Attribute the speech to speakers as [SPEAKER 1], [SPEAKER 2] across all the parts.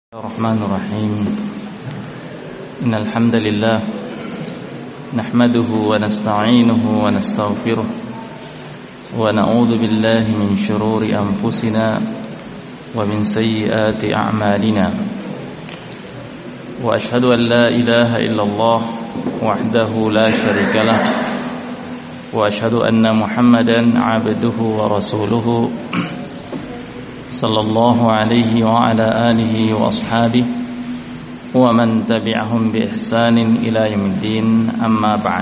[SPEAKER 1] الرحمن الرحيم إن الحمد لله نحمده ونستعينه ونستغفره ونعوذ بالله من شرور أنفسنا ومن سيئات أعمالنا وأشهد أن لا إله إلا الله وحده لا شريك له وأشهد أن محمدا عبده ورسوله صلى الله عليه وعلى آله وأصحابه ومن تبعهم بإحسان إلى يوم الدين أما بعد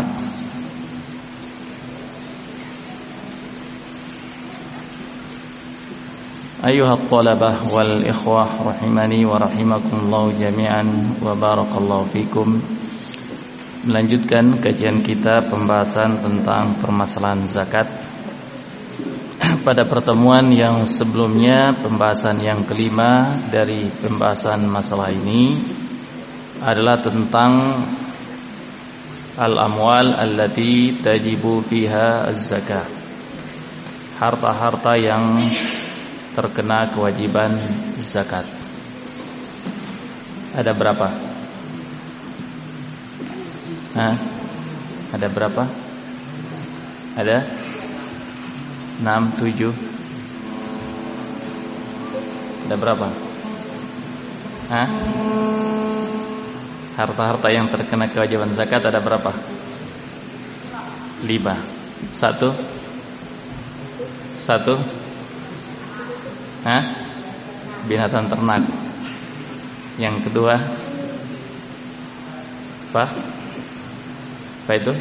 [SPEAKER 1] أيها الطلبة والإخوة رحمني ورحمكم الله جميعا وبارك الله فيكم. Melanjutkan kajian kita pembahasan tentang permasalahan zakat. Pada pertemuan yang sebelumnya, pembahasan yang kelima dari pembahasan masalah ini adalah tentang al-amwal allati tajibu fiha az-zakah, harta-harta yang terkena kewajiban zakat. Ada berapa? Ada berapa? Ada 6, 7. Ada berapa? Harta-harta yang terkena kewajiban zakat ada berapa? 5. Satu? Binatang ternak. Yang kedua apa itu?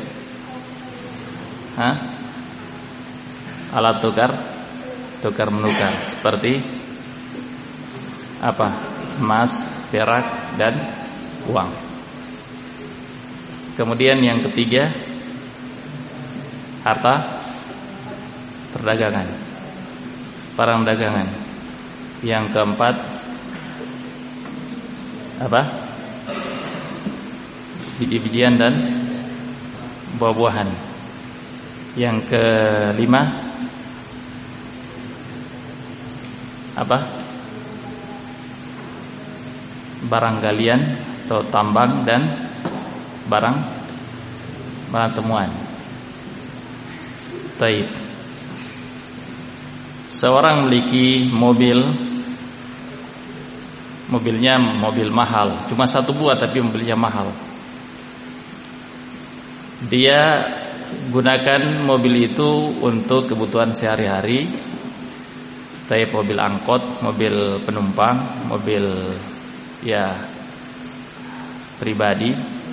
[SPEAKER 1] Alat tukar menukar seperti apa? Emas, perak, dan uang. Kemudian yang ketiga, harta perdagangan, barang dagangan. Yang keempat apa? Biji-bijian dan buah-buahan. Yang kelima apa? Barang galian atau tambang dan barang temuan. Taib. Seorang memiliki mobilnya mobil mahal, cuma satu buah tapi mobilnya mahal. Dia gunakan mobil itu untuk kebutuhan sehari-hari. Taib mobil angkot, mobil penumpang, mobil pribadi.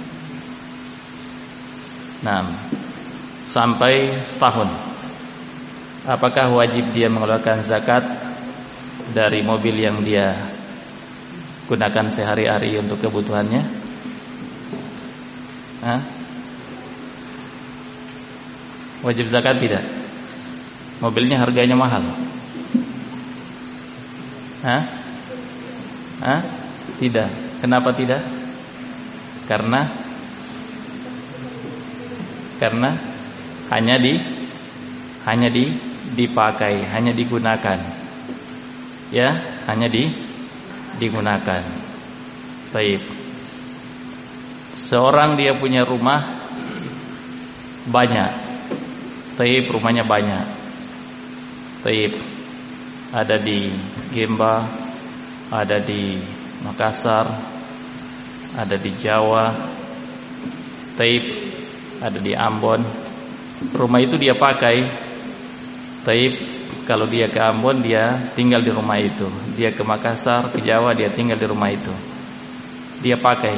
[SPEAKER 1] Sampai setahun. Apakah wajib dia mengeluarkan zakat dari mobil yang dia gunakan sehari-hari untuk kebutuhannya? Wajib zakat tidak? Mobilnya harganya mahal. Tidak. Kenapa tidak? Karena hanya dipakai, hanya digunakan. Hanya digunakan. Baik. Seorang dia punya rumah banyak. Taib, rumahnya banyak. Taib, ada di Gemba, ada di Makassar, ada di Jawa. Taib, ada di Ambon. Rumah itu dia pakai. Taib, kalau dia ke Ambon dia tinggal di rumah itu. Dia ke Makassar, ke Jawa dia tinggal di rumah itu. Dia pakai.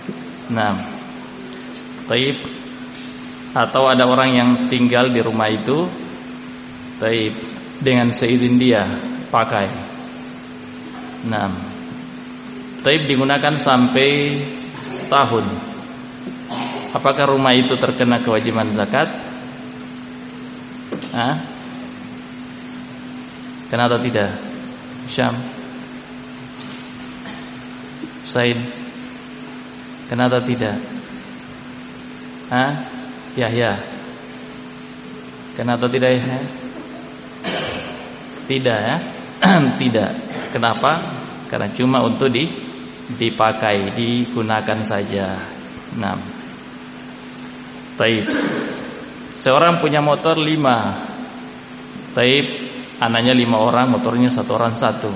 [SPEAKER 1] Taib, atau ada orang yang tinggal di rumah itu, taib, dengan seizin dia pakai. Taib digunakan sampai setahun. Apakah rumah itu terkena kewajiban zakat? Kena atau tidak? Syam, Said, kena atau tidak? Yahya, kena atau tidak ya? Tidak ya? Tidak. Kenapa? Karena cuma untuk dipakai, digunakan saja. Nah, taib. Seorang punya motor 5. Taib, anaknya 5 orang, motornya 1 orang 1.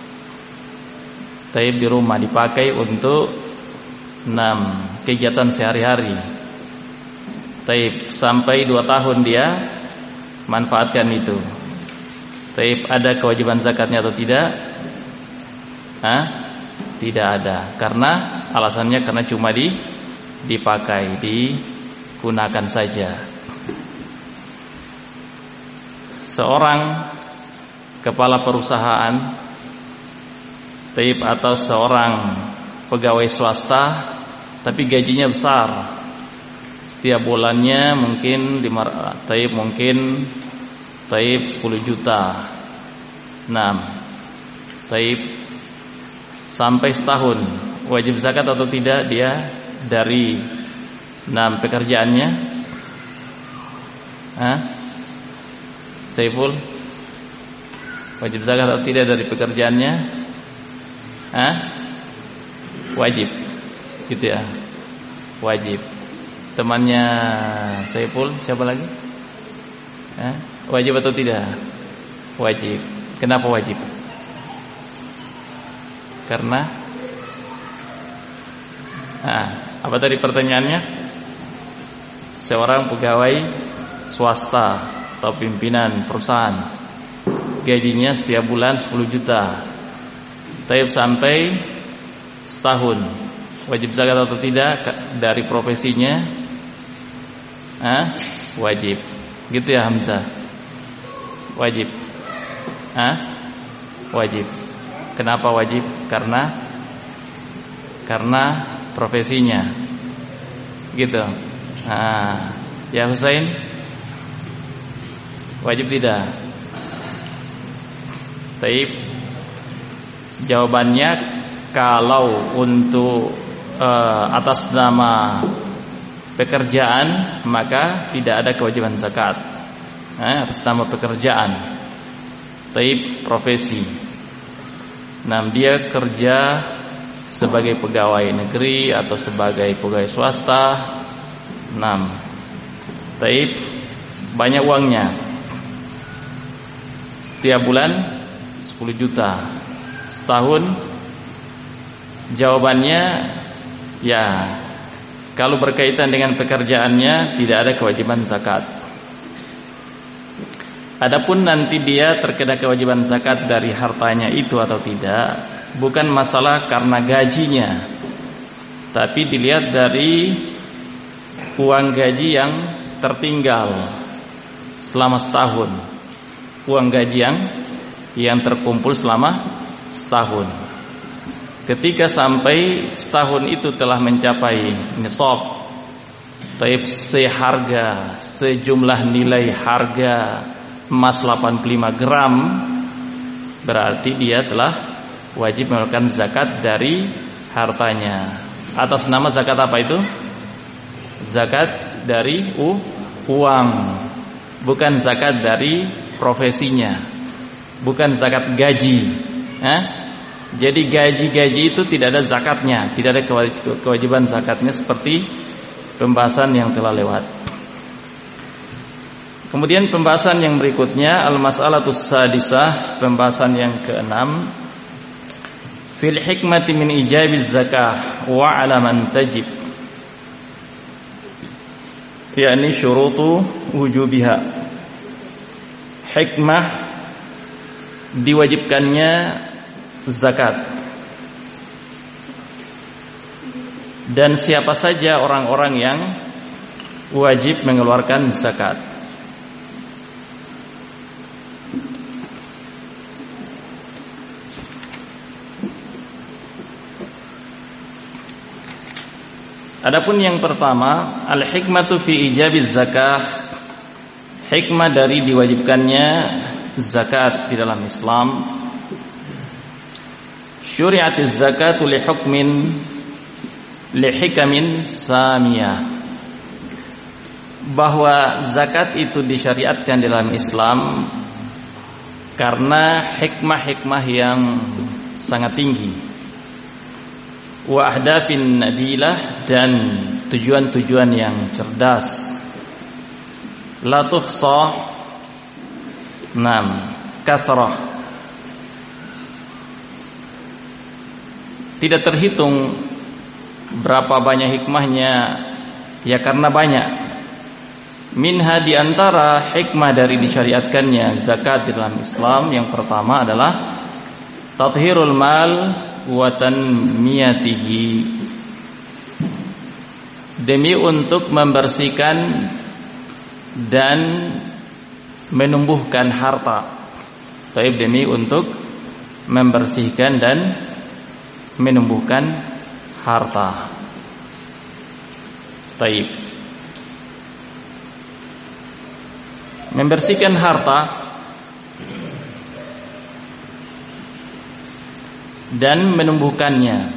[SPEAKER 1] Taib di rumah dipakai untuk 6 kegiatan sehari-hari. Taib, sampai 2 tahun dia manfaatkan itu. Taib, ada kewajiban zakatnya atau tidak? Tidak ada. Karena alasannya karena cuma dipakai, digunakan saja. Seorang kepala perusahaan taib atau seorang pegawai swasta tapi gajinya besar, setiap bulannya mungkin taib 10 juta. Taib sampai setahun wajib zakat atau tidak dia dari pekerjaannya? Saiful, wajib zakat atau tidak dari pekerjaannya? Wajib, gitu ya. Wajib. Temannya Saiful siapa lagi? Wajib atau tidak? Wajib. Kenapa wajib? Karena apa tadi pertanyaannya? Seorang pegawai swasta atau pimpinan perusahaan, gajinya setiap bulan 10 juta. Taib sampai setahun, wajib zakat atau tidak dari profesinya? Wajib. Gitu ya Hamzah? Wajib. Wajib. Kenapa wajib? Karena profesinya. Gitu. Ya Husain, wajib tidak? Taib. Jawabannya kalau untuk atas nama pekerjaan maka tidak ada kewajiban zakat. Atas nama pekerjaan. Taib profesi. Dia kerja sebagai pegawai negeri atau sebagai pegawai swasta. Taib banyak uangnya. Setiap bulan 10 juta. Setahun, jawabannya ya, kalau berkaitan dengan pekerjaannya tidak ada kewajiban zakat. Adapun nanti dia terkena kewajiban zakat dari hartanya itu atau tidak, bukan masalah karena gajinya, tapi dilihat dari uang gaji yang tertinggal selama setahun, uang gaji yang terkumpul selama setahun. Ketika sampai setahun itu telah mencapai nisab, taib seharga, sejumlah nilai harga emas 85 gram, berarti dia telah wajib mengeluarkan zakat dari hartanya. Atas nama zakat apa itu? Zakat dari uang, bukan zakat dari profesinya, bukan zakat gaji. Jadi gaji-gaji itu tidak ada zakatnya, tidak ada kewajiban zakatnya seperti pembahasan yang telah lewat. Kemudian pembahasan yang berikutnya, al-mas'alatus sadisah, pembahasan yang ke-6, fil hikmati min ijabiz zakah wa 'ala man tajib, yakni syurutu wujubiha. Hikmah diwajibkannya zakat, dan siapa saja orang-orang yang wajib mengeluarkan zakat. Adapun yang pertama, al-hikmatu fi ijabiz zakah, hikmah dari diwajibkannya zakat di dalam Islam. Syuri'atiz zakatu li hukmin li hikamin samiyah, bahwa zakat itu disyariatkan di dalam Islam karena hikmah-hikmah yang sangat tinggi. wa ahdafin nabilah, dan tujuan-tujuan yang cerdas. La tuhsa, kathrah, tidak terhitung berapa banyak hikmahnya, ya karena banyak. Minha, di antara hikmah dari disyariatkannya zakat dalam Islam, yang pertama adalah tathhirul mal wa tanmiyatihi, demi untuk membersihkan dan menumbuhkan harta. Demi untuk membersihkan dan menumbuhkan harta. Membersihkan harta dan menumbuhkannya.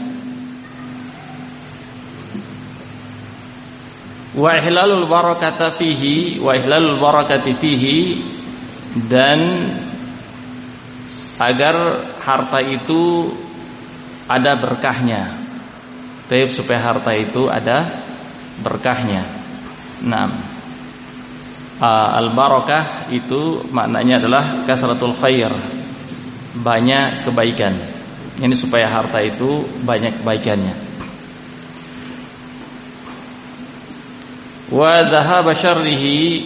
[SPEAKER 1] Wa ihlalul barakati fihi, dan agar harta itu ada berkahnya. Supaya harta itu ada berkahnya. Al-barakah itu maknanya adalah kathratul khair, banyak kebaikan. Ini supaya harta itu banyak kebaikannya. Wa dhahaba syarrihi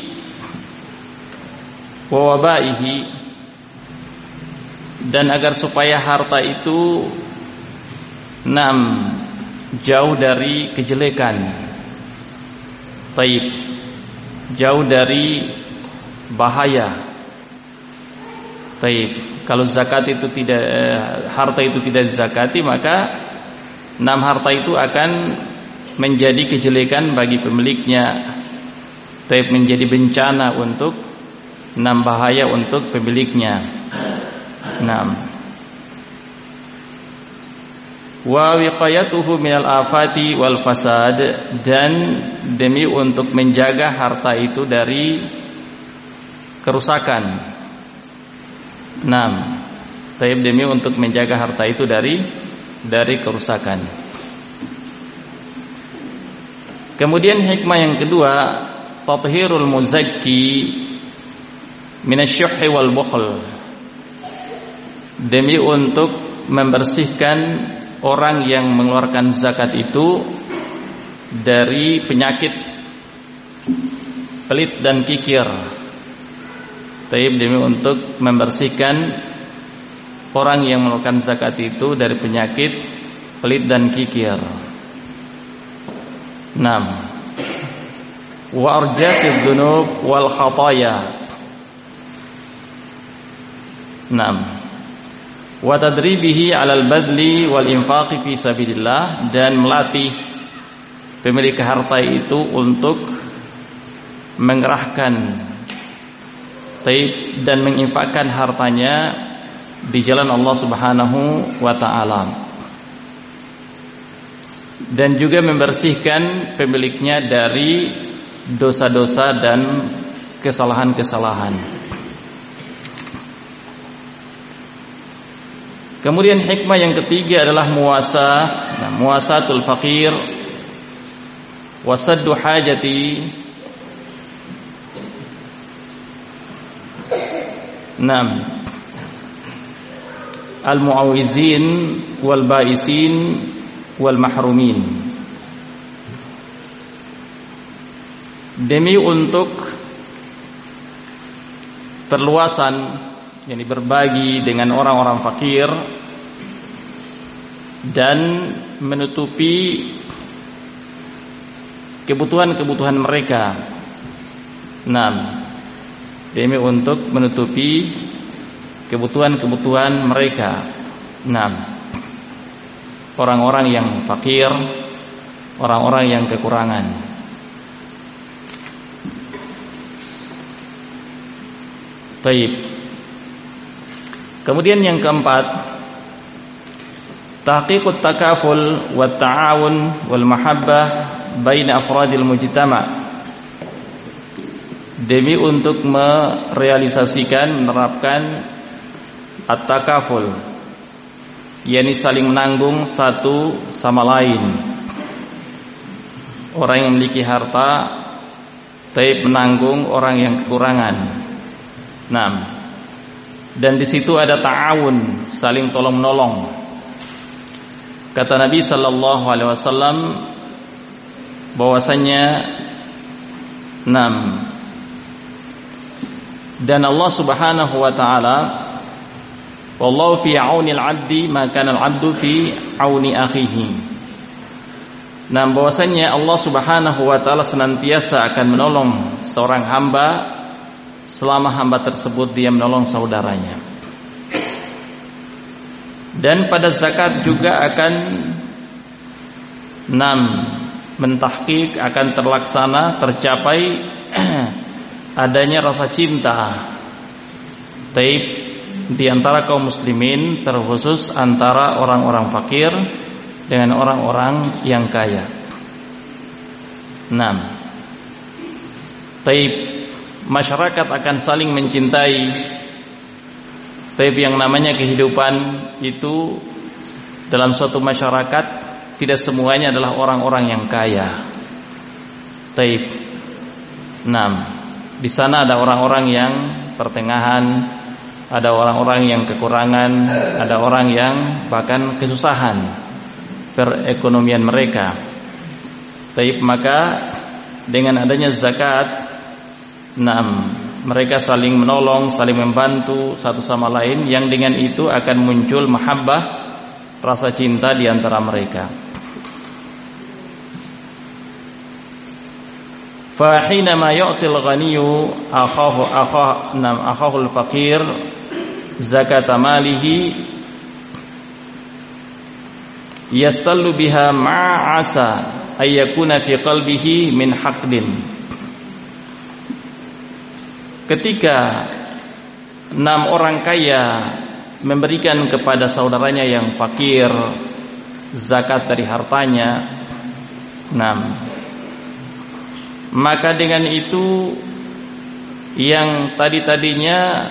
[SPEAKER 1] wa wabaihi, dan agar supaya harta itu jauh dari kejelekan, jauh dari bahaya. Kalau zakat itu tidak, harta itu tidak dizakati, maka harta itu akan menjadi kejelekan bagi pemiliknya, menjadi bencana untuk, bahaya untuk pemiliknya. Wa wiqayatuhu minal afati wal fasad, dan demi untuk menjaga harta itu dari kerusakan. Demi untuk menjaga harta itu dari kerusakan. Kemudian hikmah yang kedua, tathhirul muzakki minasyuhhi wal bukhl, demi untuk membersihkan orang yang mengeluarkan zakat itu dari penyakit pelit dan kikir. Demi untuk membersihkan orang yang mengeluarkan zakat itu dari penyakit pelit dan kikir. Wa arjasid dzunub wal khataya. Wa tadribihi 'alal badli wal infaqi fi sabilillah, dan melatih pemilik harta itu untuk mengerahkan dan menginfakkan hartanya di jalan Allah Subhanahu wa taala, dan juga membersihkan pemiliknya dari dosa-dosa dan kesalahan-kesalahan. Kemudian hikmah yang ketiga adalah muasatul faqir wasaddu hajati. Al-mu'awizin wal baisin wal mahrumin, demi untuk perluasan, yakni berbagi dengan orang-orang fakir dan menutupi kebutuhan-kebutuhan mereka. Demi untuk menutupi kebutuhan-kebutuhan mereka. Orang-orang yang fakir, orang-orang yang kekurangan. Kemudian yang keempat, tahqiqut takaful wat ta'awun wal mahabbah baina afradil mujtama', demi untuk merealisasikan, menerapkan at-takaful, yakni saling menanggung satu sama lain. Orang yang memiliki harta menanggung orang yang kekurangan. Dan di situ ada ta'awun, saling tolong menolong. Kata Nabi sallallahu alaihi wasallam bahwasanya dan Allah Subhanahu wa taala, wallahu fi aunil 'abdi ma kana al-'abdu fi auni akhihi. Bahwasanya Allah Subhanahu wa taala senantiasa akan menolong seorang hamba selama hamba tersebut dia menolong saudaranya. Dan pada zakat juga akan mentahqiq, akan terlaksana, tercapai adanya rasa cinta di antara kaum muslimin, terkhusus antara orang-orang fakir dengan orang-orang yang kaya. Masyarakat akan saling mencintai. Yang namanya kehidupan itu dalam suatu masyarakat tidak semuanya adalah orang-orang yang kaya. Di sana ada orang-orang yang pertengahan, ada orang-orang yang kekurangan, ada orang yang bahkan kesusahan perekonomian mereka. Maka dengan adanya zakat, mereka saling menolong, saling membantu satu sama lain, yang dengan itu akan muncul mahabbah, rasa cinta di antara mereka. Fa hina ma yu'til ghaniyyu akhahu al-faqir zakat malihi yastallu biha ma'asa ay yakuna fi qalbihi min haqdin. Ketika 6 orang kaya memberikan kepada saudaranya yang fakir zakat dari hartanya, maka dengan itu yang tadinya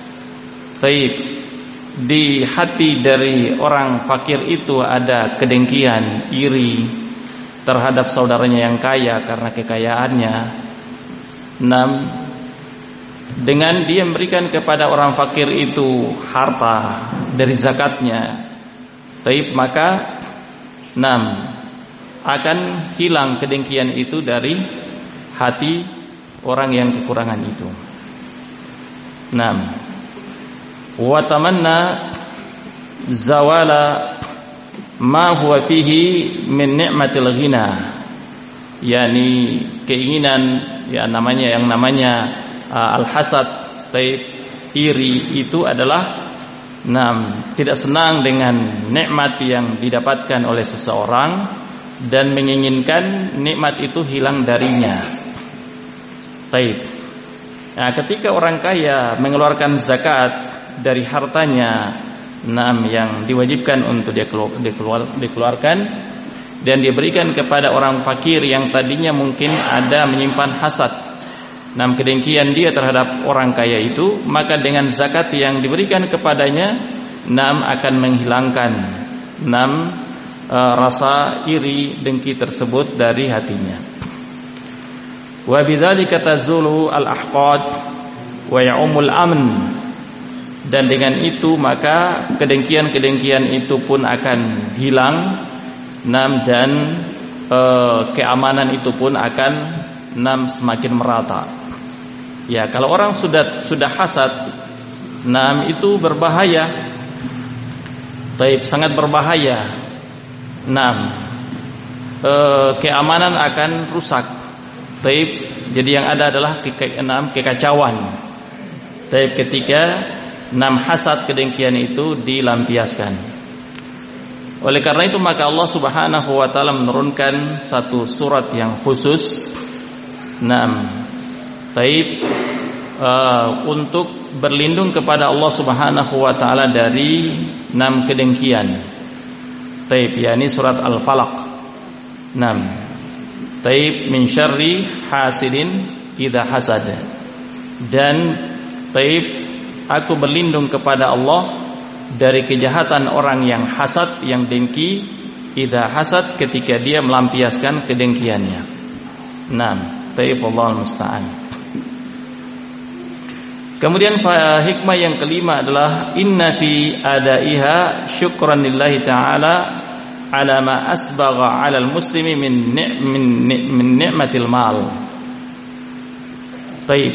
[SPEAKER 1] di hati dari orang fakir itu ada kedengkian, iri terhadap saudaranya yang kaya karena kekayaannya. Dengan dia memberikan kepada orang fakir itu harta dari zakatnya, maka akan hilang kedengkian itu dari hati orang yang kekurangan itu. Wa tamanna zawala ma huwa fihi min ni'matil ghina, yakni keinginan yang namanya al-hasad, iri itu adalah tidak senang dengan nikmat yang didapatkan oleh seseorang dan menginginkan nikmat itu hilang darinya. Ketika orang kaya mengeluarkan zakat dari hartanya yang diwajibkan untuk dia dikeluarkan, dan dia berikan kepada orang fakir yang tadinya mungkin ada menyimpan hasad, kedengkian dia terhadap orang kaya itu, maka dengan zakat yang diberikan kepadanya akan menghilangkan rasa iri dengki tersebut dari hatinya. Wa bidzalika tazulu al-ahqad wa ya'umul amn, dan dengan itu maka kedengkian-kedengkian itu pun akan hilang, dan keamanan itu pun akan semakin merata. Ya, kalau orang sudah hasad, itu berbahaya. Sangat berbahaya. Keamanan akan rusak. Jadi yang ada adalah kekacauan. Ketika hasad, kedengkian itu dilampiaskan. Oleh karena itu maka Allah Subhanahu wa taala menurunkan satu surat yang khusus untuk berlindung kepada Allah Subhanahu wa taala dari 6 kedengkian. yakni surat Al-Falaq. Min syarri hasidin idza hasad. Dan aku berlindung kepada Allah dari kejahatan orang yang hasad, yang dengki, idza hasad, ketika dia melampiaskan kedengkiannya. Taib Allahul musta'an. Kemudian hikmah yang kelima adalah inna fi adaiha syukran lillahi ta'ala ala ma asbagha 'ala al-muslimi min ni'matil mal. Taib.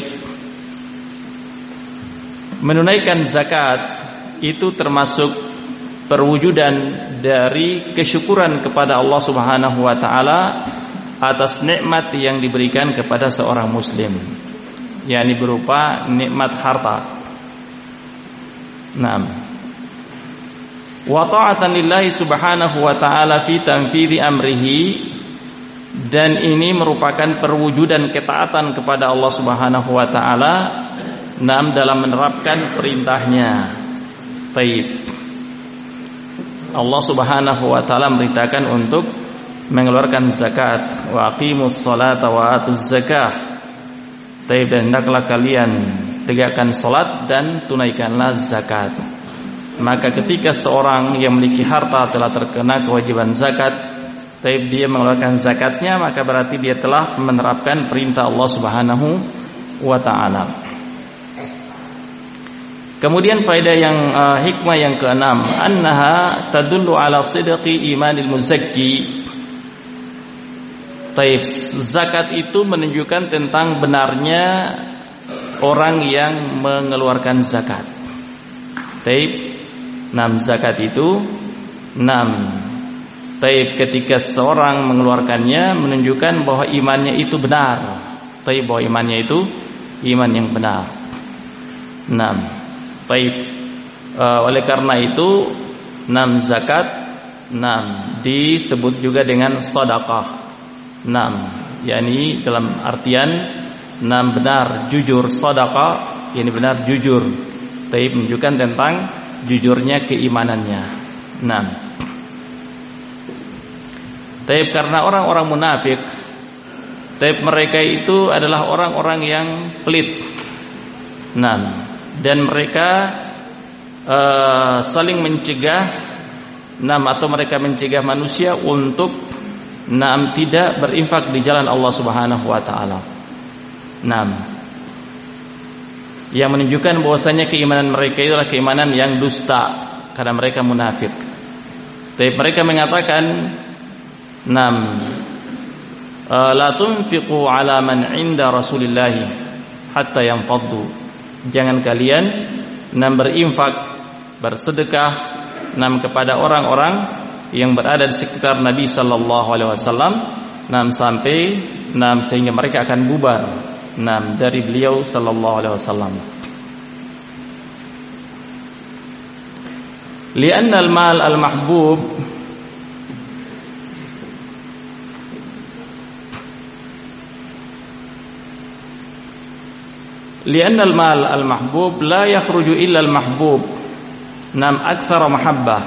[SPEAKER 1] Menunaikan zakat itu termasuk perwujudan dari kesyukuran kepada Allah Subhanahu wa taala atas nikmat yang diberikan kepada seorang muslim, yakni berupa nikmat harta. Wa ta'atan lillahi subhanahu wa ta'ala fi tanfidhi amrihi, dan ini merupakan perwujudan ketaatan kepada Allah Subhanahu wa taala dalam menerapkan perintahnya. Taib. Allah Subhanahu wa taala merintahkan untuk mengeluarkan zakat, wa aqimus salata wa atuz zakah. Taib, dan hendaklah kalian tegakkan salat dan tunaikanlah zakat. Maka ketika seorang yang memiliki harta telah terkena kewajiban zakat, taib, dia mengeluarkan zakatnya, maka berarti dia telah menerapkan perintah Allah Subhanahu wa taala. Kemudian faedah yang hikmah yang keenam, annaha tadullu ala sidqi imanil muzakki. Taib, zakat itu menunjukkan tentang benarnya orang yang mengeluarkan zakat. Taib, zakat itu taib, ketika seorang mengeluarkannya menunjukkan bahwa imannya itu benar. Taib, bahwa imannya itu iman yang benar. Taib. Oleh karena itu zakat disebut juga dengan sedekah. yakni dalam artian benar, jujur, sedekah, yakni benar, jujur. Taib, menunjukkan tentang jujurnya keimanannya. Taib, karena orang-orang munafik, taib, mereka itu adalah orang-orang yang pelit. Dan mereka saling mencegah atau mereka mencegah manusia untuk tidak berinfak di jalan Allah Subhanahu wa taala. Yang menunjukkan bahwasanya keimanan mereka itu adalah keimanan yang dusta karena mereka munafik. Tapi mereka mengatakan la tunfiqu ala man 'inda Rasulillah hatta yanfaddu. Jangan kalian berinfak, bersedekah kepada orang-orang yang berada di sekitar Nabi sallallahu alaihi wasallam sampai sehingga mereka akan bubar dari beliau sallallahu alaihi wasallam. Li'anna al-mal al-mahbub Li'anna al-mal al-mahbub la yakhruju illa al-mahbub aktsara mahabbah.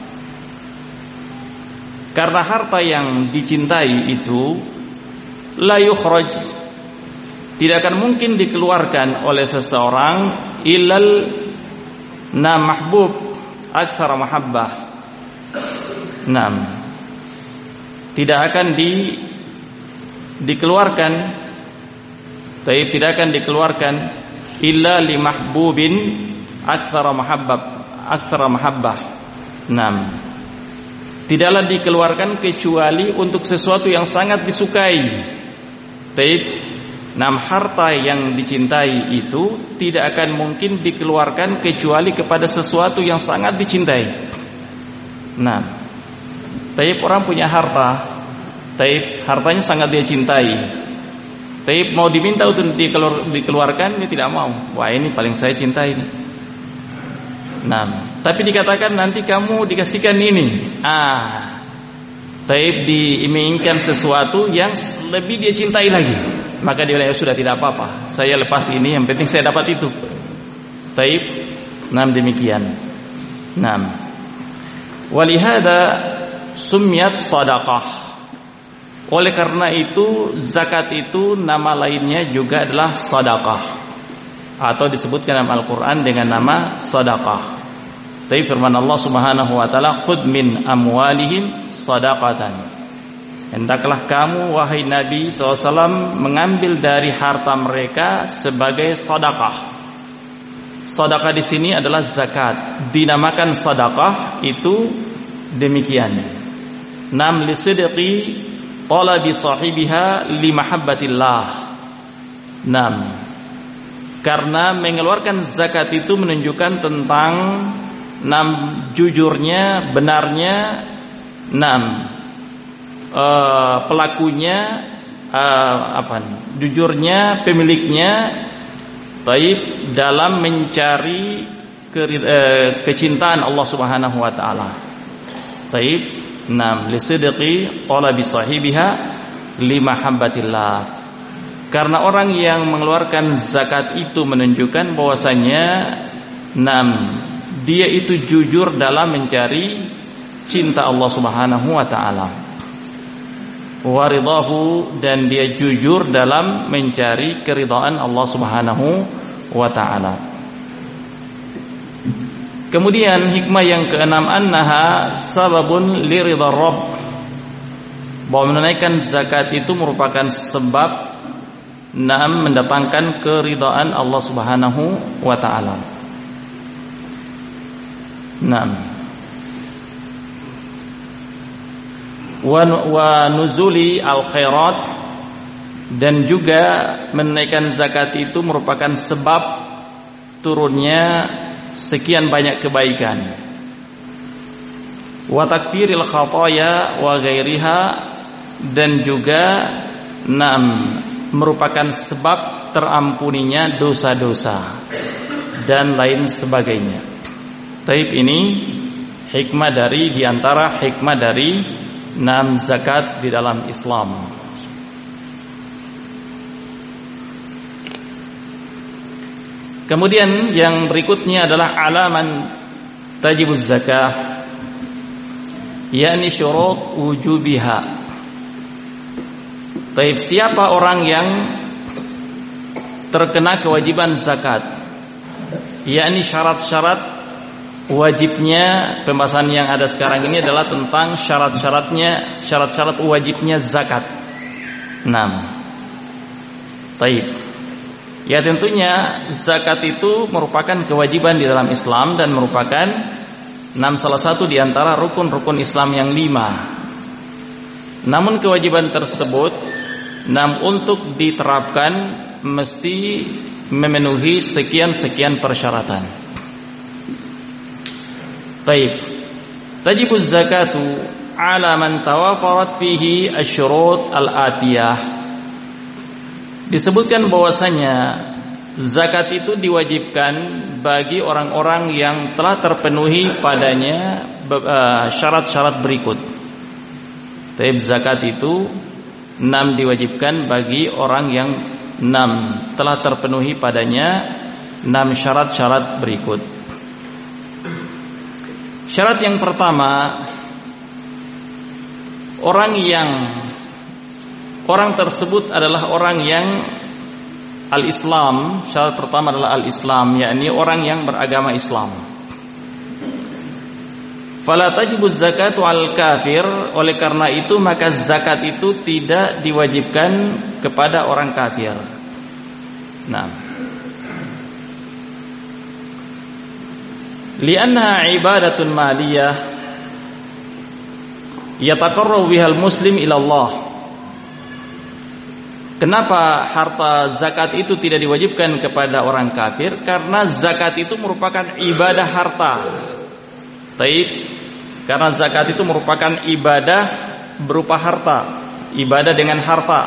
[SPEAKER 1] Karena harta yang dicintai itu la yukhraj, tidak akan mungkin dikeluarkan oleh seseorang illal mahbub aktsara mahabbah. Tidak akan dikeluarkan, tidak akan dikeluarkan illa li mahbubin aktsara mahabbah. Tidaklah dikeluarkan kecuali untuk sesuatu yang sangat disukai. Harta yang dicintai itu tidak akan mungkin dikeluarkan kecuali kepada sesuatu yang sangat dicintai. Orang punya harta, hartanya sangat dia cintai. Mau diminta untuk dikeluarkan, dia tidak mau. Wah, ini paling saya cintai. Tapi dikatakan nanti kamu dikasihkan ini. Diinginkan sesuatu yang lebih dia cintai lagi. Maka dia sudah, tidak apa-apa, saya lepas ini, yang penting saya dapat itu. Demikian. Walihada sumiyat sadaqah. Oleh karena itu zakat itu nama lainnya juga adalah sedekah, atau disebutkan dalam Al-Quran dengan nama sedekah. Tapi firman Allah Subhanahu wa taala, "Khudh min amwalihim shadaqatan." Hendaklah kamu wahai Nabi SAW mengambil dari harta mereka sebagai sedekah. Sedekah di sini adalah zakat. Dinamakan sedekah itu demikian. Nam lisidqi talabi sahibiha li mahabbatillah. Nam, karena mengeluarkan zakat itu menunjukkan tentang jujurnya, benarnya pelakunya, jujurnya pemiliknya taib dalam mencari kecintaan Allah Subhanahu wa taala. Taib lisidqi talabi sahibiha li mahabbatillah. Karena orang yang mengeluarkan zakat itu menunjukkan bahwasanya dia itu jujur dalam mencari cinta Allah Subhanahu wa taala. Waridahu, dan dia jujur dalam mencari keridhaan Allah Subhanahu wa taala. Kemudian hikmah yang keenam, annaha sababun liridha Rabb. Bahwa menunaikan zakat itu merupakan sebab mendatangkan keridhaan Allah Subhanahu wa taala. Wa nuzuli al-khairat, dan juga menunaikan zakat itu merupakan sebab turunnya sekian banyak kebaikan. Wa takfiril khataya wa ghairiha, dan juga merupakan sebab terampuninya dosa-dosa dan lain sebagainya. Taib, ini hikmah dari diantara hikmah dari zakat di dalam Islam. Kemudian yang berikutnya adalah alaman tajibuz zakah, yakni syurut wujubiha. Taib, siapa orang yang terkena kewajiban zakat, yakni syarat-syarat wajibnya. Pembahasan yang ada sekarang ini adalah tentang syarat-syarat wajibnya zakat. Taib, ya tentunya zakat itu merupakan kewajiban di dalam Islam dan merupakan salah satu di antara rukun-rukun Islam yang 5. Namun kewajiban tersebut untuk diterapkan mesti memenuhi sekian persyaratan. Baik, tajibuz zakatu ala man tawafarat fihi asyurut al-atiyah. Disebutkan bahwasanya zakat itu diwajibkan bagi orang-orang yang telah terpenuhi padanya syarat-syarat berikut. Taib, zakat itu diwajibkan bagi orang yang telah terpenuhi padanya 6 syarat-syarat berikut. Syarat yang pertama, orang tersebut adalah orang yang al-Islam. Syarat pertama adalah al-Islam, yakni orang yang beragama Islam. Fala tajibuz zakatu al-kafir, oleh karena itu maka zakat itu tidak diwajibkan kepada orang kafir. Li'annaha ibadatun maliyah yataqarrabu bihal muslim ila Allah. Kenapa harta zakat itu tidak diwajibkan kepada orang kafir? Karena zakat itu merupakan ibadah harta. Taib, karena zakat itu merupakan ibadah berupa harta, ibadah dengan harta,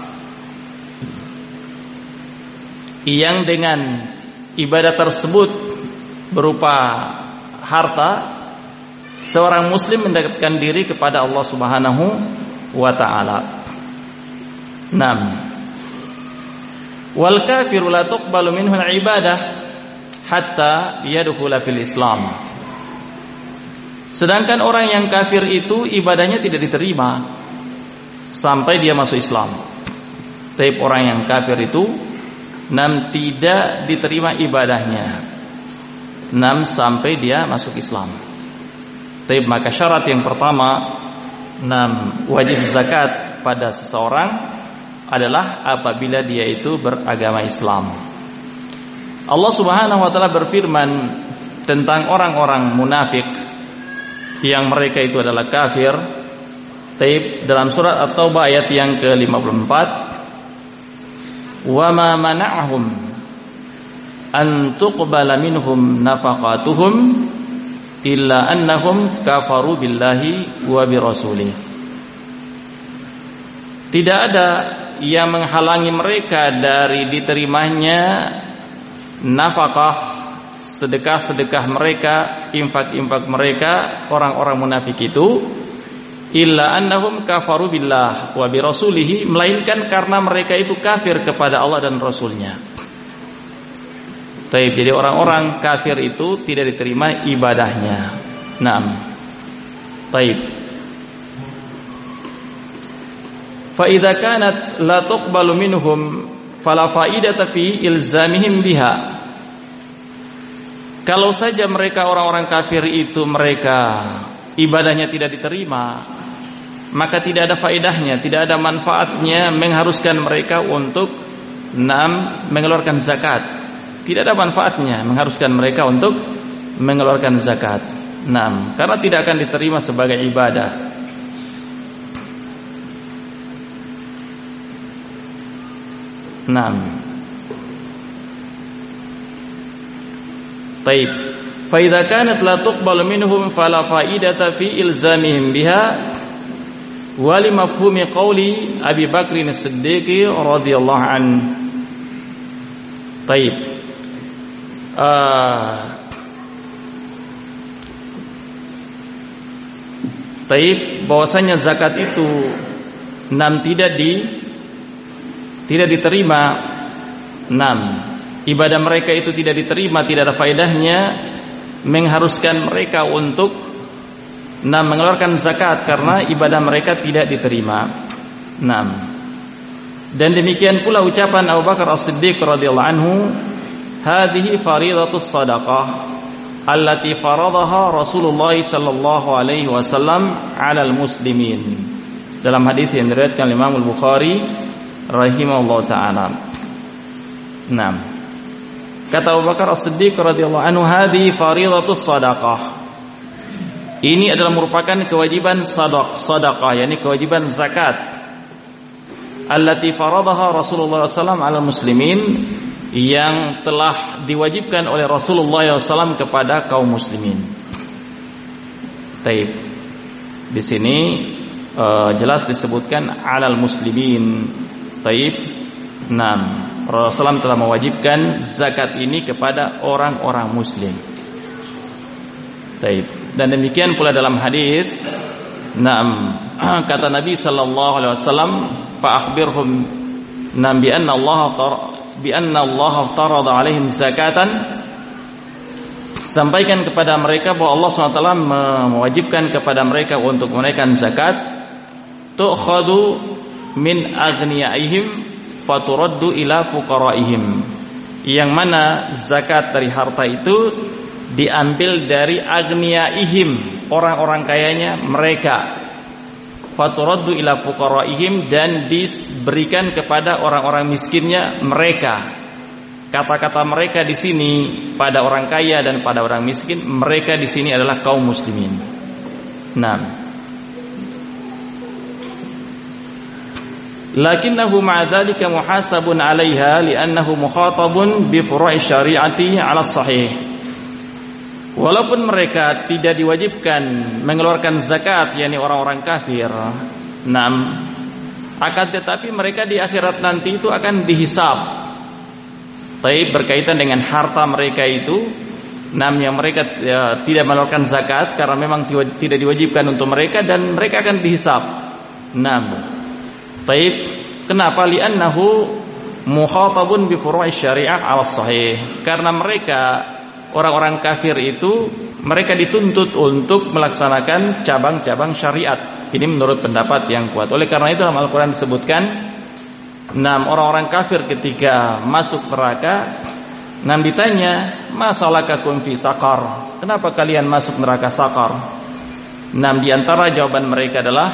[SPEAKER 1] yang dengan ibadah tersebut berupa harta, seorang muslim mendekatkan diri kepada Allah Subhanahu wa taala. Wal kafiru la tuqbalu minhu al-ibadah hatta yadkhula fil Islam. Sedangkan orang yang kafir itu ibadahnya tidak diterima sampai dia masuk Islam. Tapi orang yang kafir itu tidak diterima ibadahnya sampai dia masuk Islam. Tapi maka syarat yang pertama wajib zakat pada seseorang adalah apabila dia itu beragama Islam. Allah Subhanahu wa taala berfirman tentang orang-orang munafik yang mereka itu adalah kafir. Dalam surat At-Taubah ayat yang ke-54, "Wa ma mana'ahum an tuqbala minhum nafaqatuhum illa annahum kafaru billahi wa birasulih." Tidak ada yang menghalangi mereka dari diterimanya nafkah, sedekah-sedekah mereka, infak-infak mereka, orang-orang munafik itu, illa annahum kafaru billah wa birasulihi, melainkan karena mereka itu kafir kepada Allah dan Rasulnya. Jadi orang-orang kafir itu tidak diterima ibadahnya. Fa idza kanat la tuqbalu minhum fala faidata fi ilzamihim biha. Kalau saja mereka orang-orang kafir itu mereka ibadahnya tidak diterima, maka tidak ada faedahnya, tidak ada manfaatnya mengharuskan mereka untuk mengeluarkan zakat. Tidak ada manfaatnya mengharuskan mereka untuk mengeluarkan zakat. Karena tidak akan diterima sebagai ibadah. Baik. Fa idza kanat la tuqbalu minhum fala faidata fi ilzamihim biha wa li mafhumi qawli Abi Bakr As-Siddiq radhiyallahu anhu. Baik. Bahwasanya zakat itu tidak diterima. Ibadah mereka itu tidak diterima, tidak ada faedahnya mengharuskan mereka untuk mengeluarkan zakat karena ibadah mereka tidak diterima. Dan demikian pula ucapan Abu Bakar As-Siddiq radhiyallahu anhu, hadhihi faridatus shadaqah allati faradaha Rasulullah sallallahu alaihi wasallam 'alal muslimin. Dalam hadis yang diriwayatkan Imam Al-Bukhari rahimahullah taala. Kata Abu Bakar As-Siddiq radhiyallahu anhu, hadhi faridatus shadaqah. Ini adalah merupakan kewajiban sedekah, yakni kewajiban zakat. Allati faradaha Rasulullah sallallahu alaihi wasallam muslimin, yang telah diwajibkan oleh Rasulullah SAW kepada kaum muslimin. Di sini jelas disebutkan alal muslimin. Rasulullah telah mewajibkan zakat ini kepada orang-orang muslim. Dan demikian pula dalam hadis, kata Nabi sallallahu alaihi wasallam, fa akhbirhum bi anna Allah farada alaihim zakatan. Sampaikan kepada mereka bahwa Allah SWT mewajibkan kepada mereka untuk menunaikan zakat, tu'khadu min aghniyaihim faturaddu ila fuqaraihim, yang mana zakat dari harta itu diambil dari aghniyaihim, orang-orang kayanya mereka, faturaddu ila fuqaraihim, dan diberikan kepada orang-orang miskinnya mereka. Kata-kata mereka di sini pada orang kaya dan pada orang miskin, mereka di sini adalah kaum muslimin. Lakinnahu ma'a dzalika muhasabun 'alaiha li'annahu mukhatabun bi furu'i syari'ati 'ala sahih. Walaupun mereka tidak diwajibkan mengeluarkan zakat, yakni orang-orang kafir, akan tetapi mereka di akhirat nanti itu akan dihisab. Berkaitan dengan harta mereka itu, yang mereka tidak mengeluarkan zakat karena memang tidak diwajibkan untuk mereka, dan mereka akan dihisab. Kenapa? Li'annahu mukhatabun bi furu'i syari'ah 'ala sahih. Karena mereka orang-orang kafir itu mereka dituntut untuk melaksanakan cabang-cabang syariat. Ini menurut pendapat yang kuat. Oleh karena itu dalam Al-Qur'an disebutkan orang-orang kafir ketika masuk neraka Nam ditanya, "Masalakakum fi saqar?" Kenapa kalian masuk neraka saqar? Nam di antara jawaban mereka adalah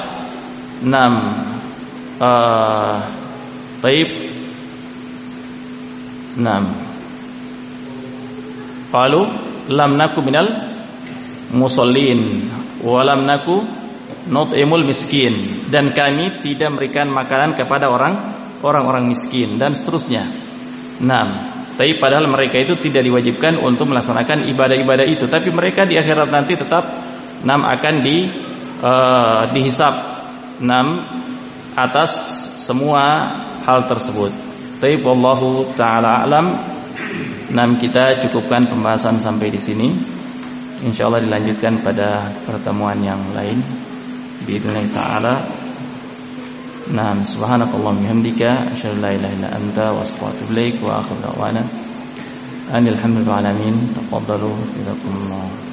[SPEAKER 1] Taib. Qalu lam naku minal musallin wa lam naku nut'imul miskin, dan kami tidak memberikan makanan kepada orang-orang miskin, dan seterusnya. Tapi padahal mereka itu tidak diwajibkan untuk melaksanakan ibadah-ibadah itu, tapi mereka di akhirat nanti tetap akan dihisab atas semua hal tersebut. Tapi wallahu taala alam. Kita cukupkan pembahasan sampai di sini. Insyaallah dilanjutkan pada pertemuan yang lain. Biidznillah taala. Subhanakallahumma hamdika asyhadu an la ilaha illa anta wa astaghfiruka wa atubu ilaik wa akhiru da'wana alhamdulillahi rabbil alamin. Tafaddalu jazakumullah.